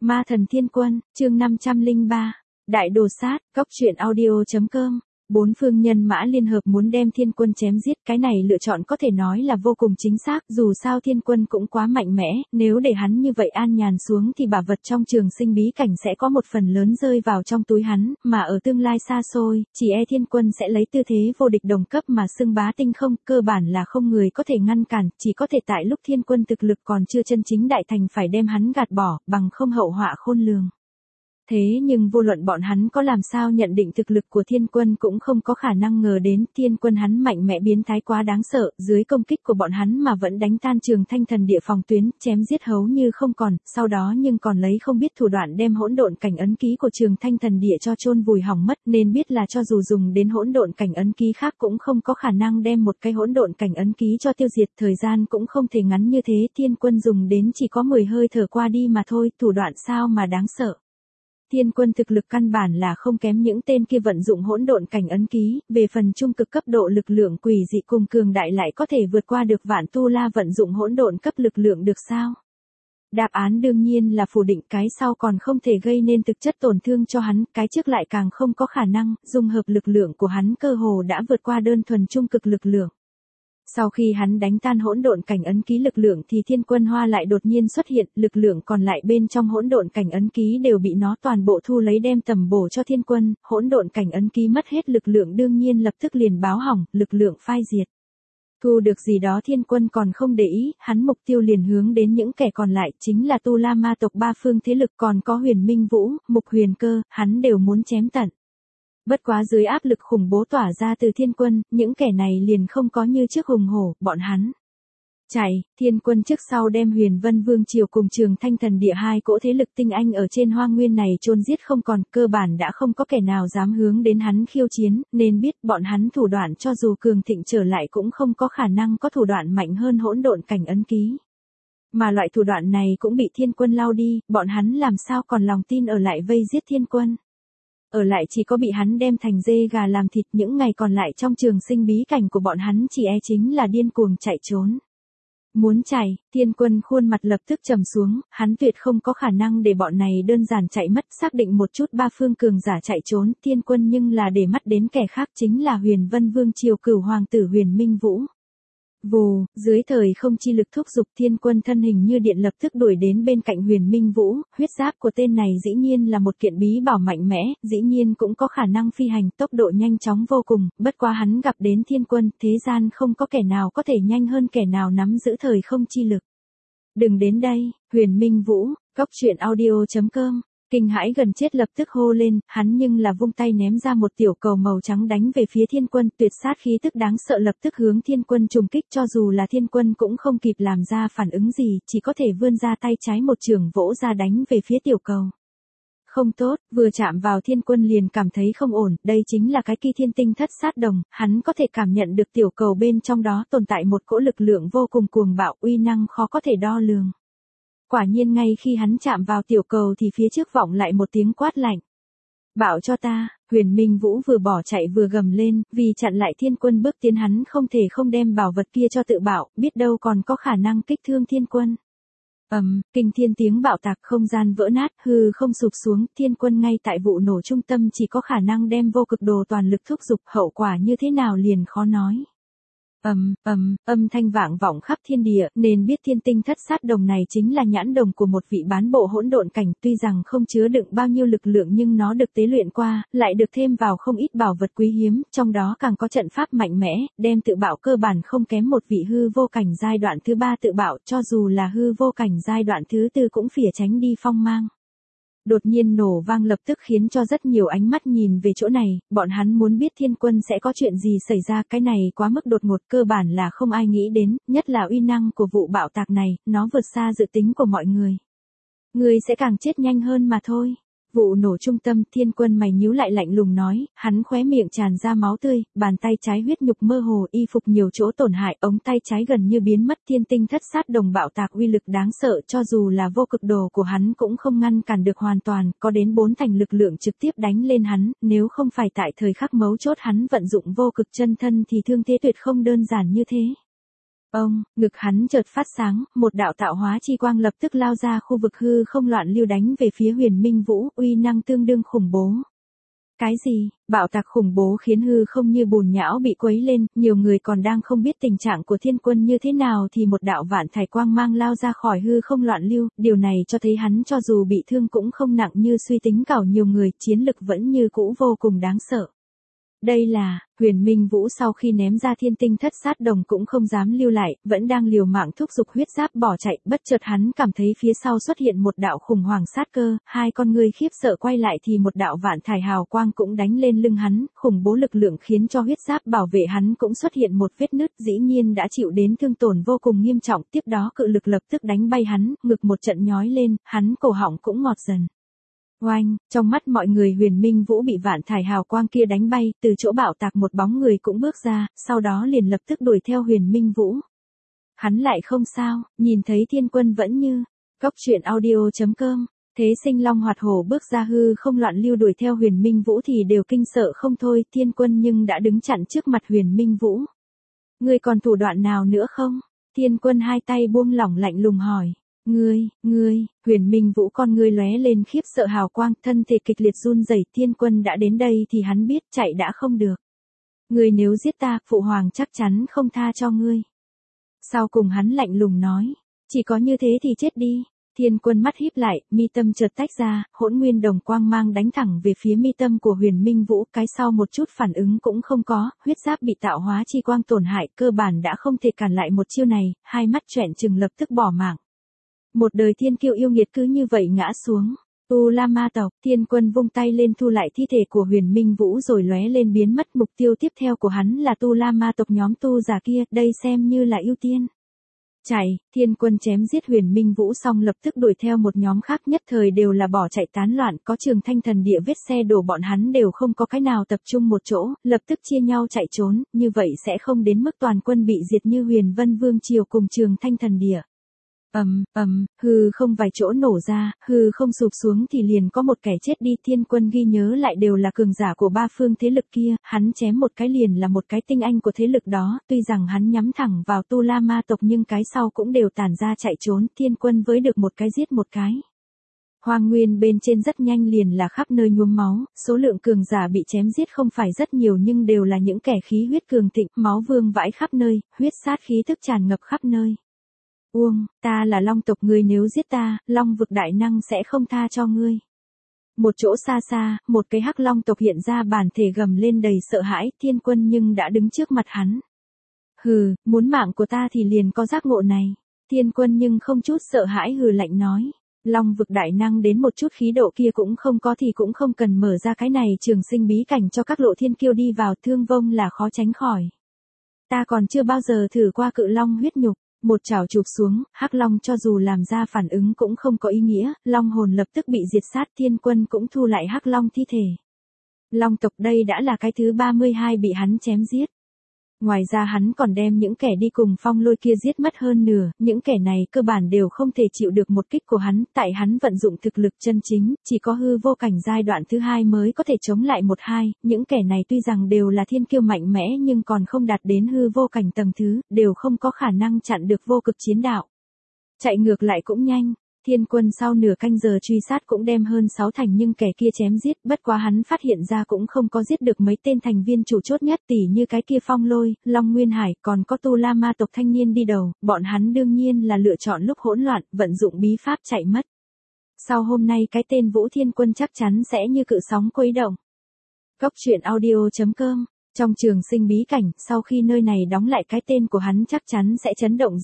Ma thần thiên quân, chương 503. Đại đồ sát, góc truyện audio.com. Bốn phương nhân mã liên hợp muốn đem thiên quân chém giết, cái này lựa chọn có thể nói là vô cùng chính xác, dù sao thiên quân cũng quá mạnh mẽ, nếu để hắn như vậy an nhàn xuống thì bảo vật trong trường sinh bí cảnh sẽ có một phần lớn rơi vào trong túi hắn, mà ở tương lai xa xôi, chỉ e thiên quân sẽ lấy tư thế vô địch đồng cấp mà xưng bá tinh không, cơ bản là không người có thể ngăn cản, chỉ có thể tại lúc thiên quân thực lực còn chưa chân chính đại thành phải đem hắn gạt bỏ, bằng không hậu họa khôn lường. Thế nhưng vô luận bọn hắn có làm sao nhận định thực lực của thiên quân cũng không có khả năng ngờ đến thiên quân hắn mạnh mẽ biến thái quá đáng sợ, dưới công kích của bọn hắn mà vẫn đánh tan trường thanh thần địa phòng tuyến, chém giết hầu như không còn, sau đó nhưng còn lấy không biết thủ đoạn đem hỗn độn cảnh ấn ký của trường thanh thần địa cho chôn vùi hỏng mất, nên biết là cho dù dùng đến hỗn độn cảnh ấn ký khác cũng không có khả năng đem một cái hỗn độn cảnh ấn ký cho tiêu diệt, thời gian cũng không thể ngắn như thế, thiên quân dùng đến chỉ có 10 hơi thở qua đi mà thôi, thủ đoạn sao mà đáng sợ. Thiên quân thực lực căn bản là không kém những tên kia vận dụng hỗn độn cảnh ấn ký, về phần trung cực cấp độ lực lượng quỷ dị cùng cường đại lại có thể vượt qua được Vạn Tu La vận dụng hỗn độn cấp lực lượng được sao? Đáp án đương nhiên là phủ định, cái sau còn không thể gây nên thực chất tổn thương cho hắn, cái trước lại càng không có khả năng, dung hợp lực lượng của hắn cơ hồ đã vượt qua đơn thuần trung cực lực lượng. Sau khi hắn đánh tan hỗn độn cảnh ấn ký lực lượng thì thiên quân hoa lại đột nhiên xuất hiện, lực lượng còn lại bên trong hỗn độn cảnh ấn ký đều bị nó toàn bộ thu lấy đem tầm bổ cho thiên quân, hỗn độn cảnh ấn ký mất hết lực lượng đương nhiên lập tức liền báo hỏng, lực lượng phai diệt. Thu được gì đó thiên quân còn không để ý, hắn mục tiêu liền hướng đến những kẻ còn lại, chính là Tu La ma tộc ba phương thế lực còn có Huyền Minh Vũ, Mục Huyền Cơ, hắn đều muốn chém tận. Bất quá dưới áp lực khủng bố tỏa ra từ thiên quân, những kẻ này liền không có như trước hùng hổ, bọn hắn chạy, thiên quân trước sau đem Huyền Vân Vương Triều cùng Trường Thanh Thần Địa hai cỗ thế lực tinh anh ở trên hoang nguyên này chôn giết không còn, cơ bản đã không có kẻ nào dám hướng đến hắn khiêu chiến, nên biết bọn hắn thủ đoạn cho dù cường thịnh trở lại cũng không có khả năng có thủ đoạn mạnh hơn hỗn độn cảnh ấn ký. Mà loại thủ đoạn này cũng bị thiên quân lau đi, bọn hắn làm sao còn lòng tin ở lại vây giết thiên quân. Ở lại chỉ có bị hắn đem thành dê gà làm thịt, những ngày còn lại trong trường sinh bí cảnh của bọn hắn chỉ e chính là điên cuồng chạy trốn. Muốn chạy, thiên quân khuôn mặt lập tức trầm xuống, hắn tuyệt không có khả năng để bọn này đơn giản chạy mất, xác định một chút ba phương cường giả chạy trốn, thiên quân nhưng là để mắt đến kẻ khác chính là Huyền Vân Vương Triều cửu hoàng tử Huyền Minh Vũ. Vù, dưới thời không chi lực thúc giục thiên quân thân hình như điện lập tức đuổi đến bên cạnh Huyền Minh Vũ, huyết giáp của tên này dĩ nhiên là một kiện bí bảo mạnh mẽ, dĩ nhiên cũng có khả năng phi hành, tốc độ nhanh chóng vô cùng, bất quá hắn gặp đến thiên quân, thế gian không có kẻ nào có thể nhanh hơn kẻ nào nắm giữ thời không chi lực. Đừng đến đây, Huyền Minh Vũ, góc truyện audio.com. Kinh hãi gần chết lập tức hô lên, hắn nhưng là vung tay ném ra một tiểu cầu màu trắng đánh về phía thiên quân, tuyệt sát khí tức đáng sợ lập tức hướng thiên quân trùng kích, cho dù là thiên quân cũng không kịp làm ra phản ứng gì, chỉ có thể vươn ra tay trái một chưởng vỗ ra đánh về phía tiểu cầu. Không tốt, vừa chạm vào thiên quân liền cảm thấy không ổn, đây chính là cái Kỳ Thiên Tinh Thất Sát Đồng, hắn có thể cảm nhận được tiểu cầu bên trong đó tồn tại một cỗ lực lượng vô cùng cuồng bạo, uy năng khó có thể đo lường. Quả nhiên ngay khi hắn chạm vào tiểu cầu thì phía trước vọng lại một tiếng quát lạnh. Bảo cho ta, Huyền Minh Vũ vừa bỏ chạy vừa gầm lên, vì chặn lại thiên quân bước tiến hắn không thể không đem bảo vật kia cho tự bảo, biết đâu còn có khả năng kích thương thiên quân. Kinh thiên tiếng bạo tạc, không gian vỡ nát, hư không sụp xuống, thiên quân ngay tại vụ nổ trung tâm chỉ có khả năng đem vô cực đồ toàn lực thúc giục, hậu quả như thế nào liền khó nói. Âm thanh vang vọng khắp thiên địa, nên biết thiên tinh thất sát đồng này chính là nhãn đồng của một vị bán bộ hỗn độn cảnh, tuy rằng không chứa đựng bao nhiêu lực lượng nhưng nó được tế luyện qua, lại được thêm vào không ít bảo vật quý hiếm, trong đó càng có trận pháp mạnh mẽ, đem tự bảo cơ bản không kém một vị hư vô cảnh giai đoạn thứ 3 tự bảo, cho dù là hư vô cảnh giai đoạn thứ 4 cũng phỉa tránh đi phong mang. Đột nhiên nổ vang lập tức khiến cho rất nhiều ánh mắt nhìn về chỗ này, bọn hắn muốn biết thiên quân sẽ có chuyện gì xảy ra, cái này quá mức đột ngột, cơ bản là không ai nghĩ đến, nhất là uy năng của vụ bạo tạc này, nó vượt xa dự tính của mọi người. Người sẽ càng chết nhanh hơn mà thôi. Vụ nổ trung tâm, thiên quân mày nhíu lại lạnh lùng nói, hắn khóe miệng tràn ra máu tươi, bàn tay trái huyết nhục mơ hồ, y phục nhiều chỗ tổn hại, ống tay trái gần như biến mất, thiên tinh thất sát đồng bạo tạc uy lực đáng sợ, cho dù là vô cực đồ của hắn cũng không ngăn cản được hoàn toàn, có đến 4 thành lực lượng trực tiếp đánh lên hắn, nếu không phải tại thời khắc mấu chốt hắn vận dụng vô cực chân thân thì thương thế tuyệt không đơn giản như thế. Ông, ngực hắn chợt phát sáng, một đạo tạo hóa chi quang lập tức lao ra khu vực hư không loạn lưu đánh về phía Huyền Minh Vũ, uy năng tương đương khủng bố. Cái gì? Bạo tạc khủng bố khiến hư không như bùn nhão bị quấy lên, nhiều người còn đang không biết tình trạng của thiên quân như thế nào thì một đạo vạn thải quang mang lao ra khỏi hư không loạn lưu, điều này cho thấy hắn cho dù bị thương cũng không nặng như suy tính cảo nhiều người, chiến lực vẫn như cũ vô cùng đáng sợ. Đây là, Huyền Minh Vũ sau khi ném ra thiên tinh thất sát đồng cũng không dám lưu lại, vẫn đang liều mạng thúc giục huyết giáp bỏ chạy, bất chợt hắn cảm thấy phía sau xuất hiện một đạo khủng hoảng sát cơ, hai con người khiếp sợ quay lại thì một đạo vạn thải hào quang cũng đánh lên lưng hắn, khủng bố lực lượng khiến cho huyết giáp bảo vệ hắn cũng xuất hiện một vết nứt, dĩ nhiên đã chịu đến thương tổn vô cùng nghiêm trọng, tiếp đó cự lực lập tức đánh bay hắn, ngực một trận nhói lên, hắn cổ họng cũng ngọt dần. Oanh, trong mắt mọi người Huyền Minh Vũ bị vạn thải hào quang kia đánh bay, từ chỗ bạo tạc một bóng người cũng bước ra, sau đó liền lập tức đuổi theo Huyền Minh Vũ. Hắn lại không sao, nhìn thấy thiên quân vẫn như, Cóc truyện audio.com, thế sinh long hoạt hổ bước ra hư không loạn lưu đuổi theo Huyền Minh Vũ thì đều kinh sợ không thôi, thiên quân nhưng đã đứng chặn trước mặt Huyền Minh Vũ. Ngươi còn thủ đoạn nào nữa không? Thiên quân hai tay buông lỏng lạnh lùng hỏi. Ngươi, Huyền Minh Vũ con ngươi lóe lên khiếp sợ hào quang, thân thể kịch liệt run rẩy, thiên quân đã đến đây thì hắn biết chạy đã không được. Ngươi nếu giết ta, phụ hoàng chắc chắn không tha cho ngươi. Sau cùng hắn lạnh lùng nói, chỉ có như thế thì chết đi. Thiên quân mắt híp lại, mi tâm chợt tách ra, hỗn nguyên đồng quang mang đánh thẳng về phía mi tâm của Huyền Minh Vũ, cái sau một chút phản ứng cũng không có, huyết giáp bị tạo hóa chi quang tổn hại, cơ bản đã không thể cản lại một chiêu này, hai mắt trợn trừng lập tức bỏ mạng. Một đời thiên kiêu yêu nghiệt cứ như vậy ngã xuống. Tu La Ma tộc, thiên quân vung tay lên thu lại thi thể của Huyền Minh Vũ rồi lóe lên biến mất, mục tiêu tiếp theo của hắn là Tu La Ma tộc nhóm tu giả kia, đây xem như là ưu tiên. Chạy, thiên quân chém giết Huyền Minh Vũ xong lập tức đuổi theo một nhóm khác, nhất thời đều là bỏ chạy tán loạn, có Trường Thanh thần địa vết xe đổ bọn hắn đều không có cái nào tập trung một chỗ, lập tức chia nhau chạy trốn, như vậy sẽ không đến mức toàn quân bị diệt như Huyền Vân Vương triều cùng Trường Thanh thần địa. Hư không vài chỗ nổ ra, hư không sụp xuống thì liền có một kẻ chết đi, thiên quân ghi nhớ lại đều là cường giả của ba phương thế lực kia, hắn chém một cái liền là một cái tinh anh của thế lực đó, tuy rằng hắn nhắm thẳng vào Tu La Ma tộc nhưng cái sau cũng đều tản ra chạy trốn, thiên quân với được một cái giết một cái. Hoang nguyên bên trên rất nhanh liền là khắp nơi nhuốm máu, số lượng cường giả bị chém giết không phải rất nhiều nhưng đều là những kẻ khí huyết cường thịnh, máu vương vãi khắp nơi, huyết sát khí thức tràn ngập khắp nơi. Ta là Long tộc, ngươi nếu giết ta, Long vực đại năng sẽ không tha cho ngươi. Một chỗ xa xa, một cái hắc Long tộc hiện ra bản thể gầm lên đầy sợ hãi, thiên quân nhưng đã đứng trước mặt hắn. Hừ, muốn mạng của ta thì liền có giác ngộ này. Thiên quân nhưng không chút sợ hãi hừ lạnh nói. Long vực đại năng đến một chút khí độ kia cũng không có thì cũng không cần mở ra cái này trường sinh bí cảnh cho các lộ thiên kiêu đi vào, thương vong là khó tránh khỏi. Ta còn chưa bao giờ thử qua cự long huyết nhục. Một chảo chụp xuống, hắc long cho dù làm ra phản ứng cũng không có ý nghĩa, long hồn lập tức bị diệt sát, thiên quân cũng thu lại hắc long thi thể. Long tộc đây đã là cái thứ 32 bị hắn chém giết. Ngoài ra hắn còn đem những kẻ đi cùng phong lôi kia giết mất hơn nửa, những kẻ này cơ bản đều không thể chịu được một kích của hắn, tại hắn vận dụng thực lực chân chính, chỉ có hư vô cảnh giai đoạn thứ 2 mới có thể chống lại 1-2, những kẻ này tuy rằng đều là thiên kiêu mạnh mẽ nhưng còn không đạt đến hư vô cảnh tầng thứ, đều không có khả năng chặn được vô cực chiến đạo. Chạy ngược lại cũng nhanh. Thiên quân sau nửa canh giờ truy sát cũng đem hơn 6 thành nhưng kẻ kia chém giết, bất quá hắn phát hiện ra cũng không có giết được mấy tên thành viên chủ chốt nhất tỉ như cái kia Phong Lôi, Long Nguyên Hải, còn có Tu La Ma tộc thanh niên đi đầu, bọn hắn đương nhiên là lựa chọn lúc hỗn loạn, vận dụng bí pháp chạy mất. Sau hôm nay cái tên Vũ Thiên Quân chắc chắn sẽ như cự sóng quấy động. Cóc truyện audio.com. Trong trường sinh bí cảnh, sau khi nơi này đóng lại cái tên của hắn chắc chắn sẽ chấn động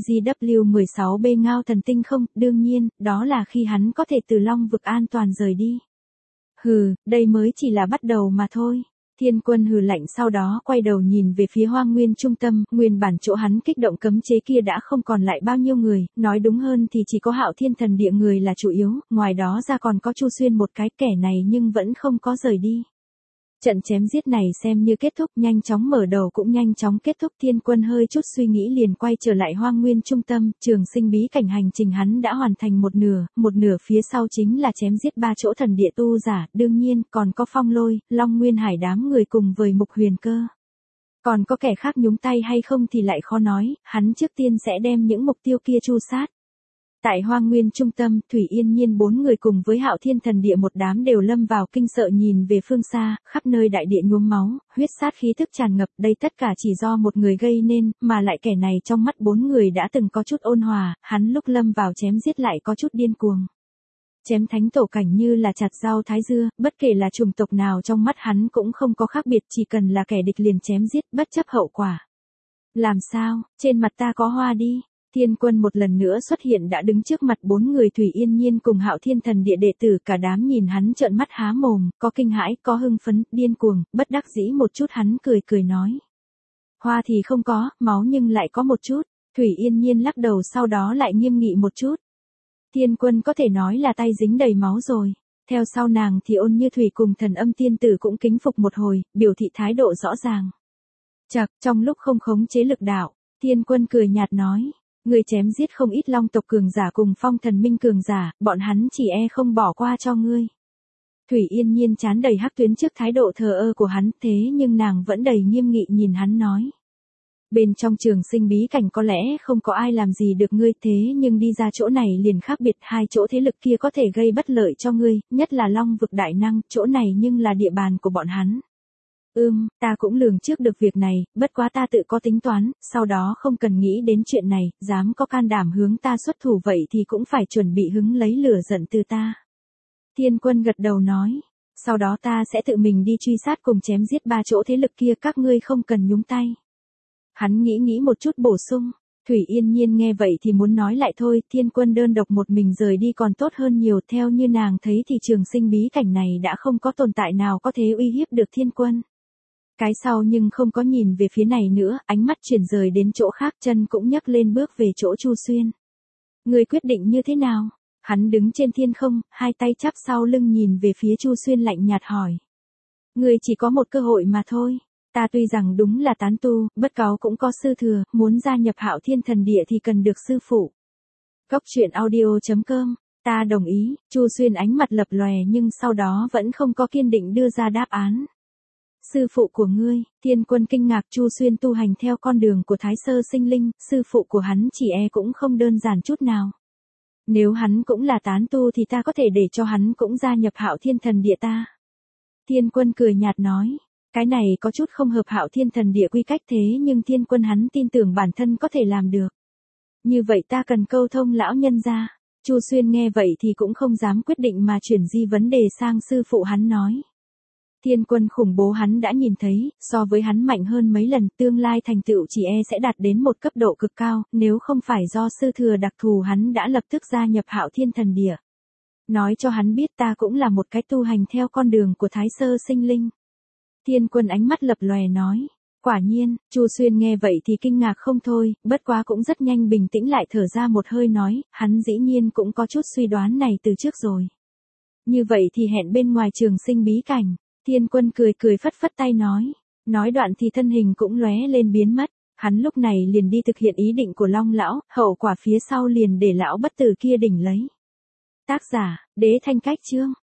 JCGW16B ngao thần tinh không, đương nhiên, đó là khi hắn có thể từ Long vực an toàn rời đi. Hừ, đây mới chỉ là bắt đầu mà thôi. Thiên quân hừ lạnh sau đó quay đầu nhìn về phía hoang nguyên trung tâm, nguyên bản chỗ hắn kích động cấm chế kia đã không còn lại bao nhiêu người, nói đúng hơn thì chỉ có Hạo Thiên thần địa người là chủ yếu, ngoài đó ra còn có Chu Xuyên một cái, kẻ này nhưng vẫn không có rời đi. Trận chém giết này xem như kết thúc, nhanh chóng mở đầu cũng nhanh chóng kết thúc, thiên quân hơi chút suy nghĩ liền quay trở lại hoang nguyên trung tâm, trường sinh bí cảnh hành trình hắn đã hoàn thành một nửa phía sau chính là chém giết 3 chỗ thần địa tu giả, đương nhiên còn có Phong Lôi, Long Nguyên Hải đám người cùng với Mục Huyền Cơ. Còn có kẻ khác nhúng tay hay không thì lại khó nói, hắn trước tiên sẽ đem những mục tiêu kia tru sát. Tại Hoang Nguyên trung tâm, Thủy Yên Nhiên 4 người cùng với Hạo Thiên Thần Địa một đám đều lâm vào kinh sợ nhìn về phương xa, khắp nơi đại địa nhuốm máu, huyết sát khí thức tràn ngập, đây tất cả chỉ do một người gây nên, mà lại kẻ này trong mắt 4 người đã từng có chút ôn hòa, hắn lúc lâm vào chém giết lại có chút điên cuồng. Chém thánh tổ cảnh như là chặt rau thái dưa, bất kể là chủng tộc nào trong mắt hắn cũng không có khác biệt, chỉ cần là kẻ địch liền chém giết, bất chấp hậu quả. Làm sao, trên mặt ta có hoa đi. Thiên Quân một lần nữa xuất hiện đã đứng trước mặt 4 người Thủy Yên Nhiên cùng Hạo Thiên Thần Địa đệ tử, cả đám nhìn hắn trợn mắt há mồm, có kinh hãi, có hưng phấn, điên cuồng, bất đắc dĩ một chút hắn cười cười nói. Hoa thì không có, máu nhưng lại có một chút. Thủy Yên Nhiên lắc đầu sau đó lại nghiêm nghị một chút. Thiên Quân có thể nói là tay dính đầy máu rồi. Theo sau nàng thì Ôn Như Thủy cùng Thần Âm Tiên Tử cũng kính phục một hồi, biểu thị thái độ rõ ràng. Chậc, trong lúc không khống chế lực đạo, Thiên Quân cười nhạt nói. Người chém giết không ít long tộc cường giả cùng phong thần minh cường giả, bọn hắn chỉ e không bỏ qua cho ngươi. Thủy Yên Nhiên chán đầy hắc tuyến trước thái độ thờ ơ của hắn, thế nhưng nàng vẫn đầy nghiêm nghị nhìn hắn nói. Bên trong trường sinh bí cảnh có lẽ không có ai làm gì được ngươi, thế nhưng đi ra chỗ này liền khác biệt, hai chỗ thế lực kia có thể gây bất lợi cho ngươi, nhất là long vực đại năng, chỗ này nhưng là địa bàn của bọn hắn. Ta cũng lường trước được việc này, bất quá ta tự có tính toán, sau đó không cần nghĩ đến chuyện này, dám có can đảm hướng ta xuất thủ vậy thì cũng phải chuẩn bị hứng lấy lửa giận từ ta. Thiên Quân gật đầu nói, sau đó ta sẽ tự mình đi truy sát cùng chém giết 3 chỗ thế lực kia, các ngươi không cần nhúng tay. Hắn nghĩ một chút bổ sung, Thủy Yên Nhiên nghe vậy thì muốn nói lại thôi, Thiên Quân đơn độc một mình rời đi còn tốt hơn nhiều, theo như nàng thấy thì trường sinh bí cảnh này đã không có tồn tại nào có thể uy hiếp được Thiên Quân. Cái sau nhưng không có nhìn về phía này nữa, ánh mắt chuyển rời đến chỗ khác, chân cũng nhấc lên bước về chỗ Chu Xuyên. Người quyết định như thế nào? Hắn đứng trên thiên không, hai tay chắp sau lưng nhìn về phía Chu Xuyên lạnh nhạt hỏi. Người chỉ có một cơ hội mà thôi. Ta tuy rằng đúng là tán tu, bất cáo cũng có sư thừa, muốn gia nhập Hạo Thiên Thần Địa thì cần được sư phụ. Góc truyện audio.com, ta đồng ý, Chu Xuyên ánh mặt lập lòe nhưng sau đó vẫn không có kiên định đưa ra đáp án. Sư phụ của ngươi, Thiên Quân kinh ngạc, Chu Xuyên tu hành theo con đường của Thái Sơ Sinh Linh, sư phụ của hắn chỉ e cũng không đơn giản chút nào. Nếu hắn cũng là tán tu thì ta có thể để cho hắn cũng gia nhập Hạo Thiên Thần Địa ta. Thiên Quân cười nhạt nói, cái này có chút không hợp Hạo Thiên Thần Địa quy cách, thế nhưng Thiên Quân hắn tin tưởng bản thân có thể làm được. Như vậy ta cần câu thông lão nhân gia. Chu Xuyên nghe vậy thì cũng không dám quyết định mà chuyển di vấn đề sang sư phụ hắn nói. Thiên Quân khủng bố hắn đã nhìn thấy, so với hắn mạnh hơn mấy lần, tương lai thành tựu chỉ e sẽ đạt đến một cấp độ cực cao, nếu không phải do sư thừa đặc thù hắn đã lập tức gia nhập Hạo Thiên Thần Địa. Nói cho hắn biết ta cũng là một cái tu hành theo con đường của Thái Sơ Sinh Linh. Thiên Quân ánh mắt lập lòe nói, quả nhiên, Chu Xuyên nghe vậy thì kinh ngạc không thôi, bất quá cũng rất nhanh bình tĩnh lại, thở ra một hơi nói, hắn dĩ nhiên cũng có chút suy đoán này từ trước rồi. Như vậy thì hẹn bên ngoài trường sinh bí cảnh. Thiên Quân cười phất phất tay nói đoạn thì thân hình cũng lóe lên biến mất, hắn lúc này liền đi thực hiện ý định của Long lão, hậu quả phía sau liền để lão bất tử kia đỉnh lấy. Tác giả, Đế Thanh Cách Chương.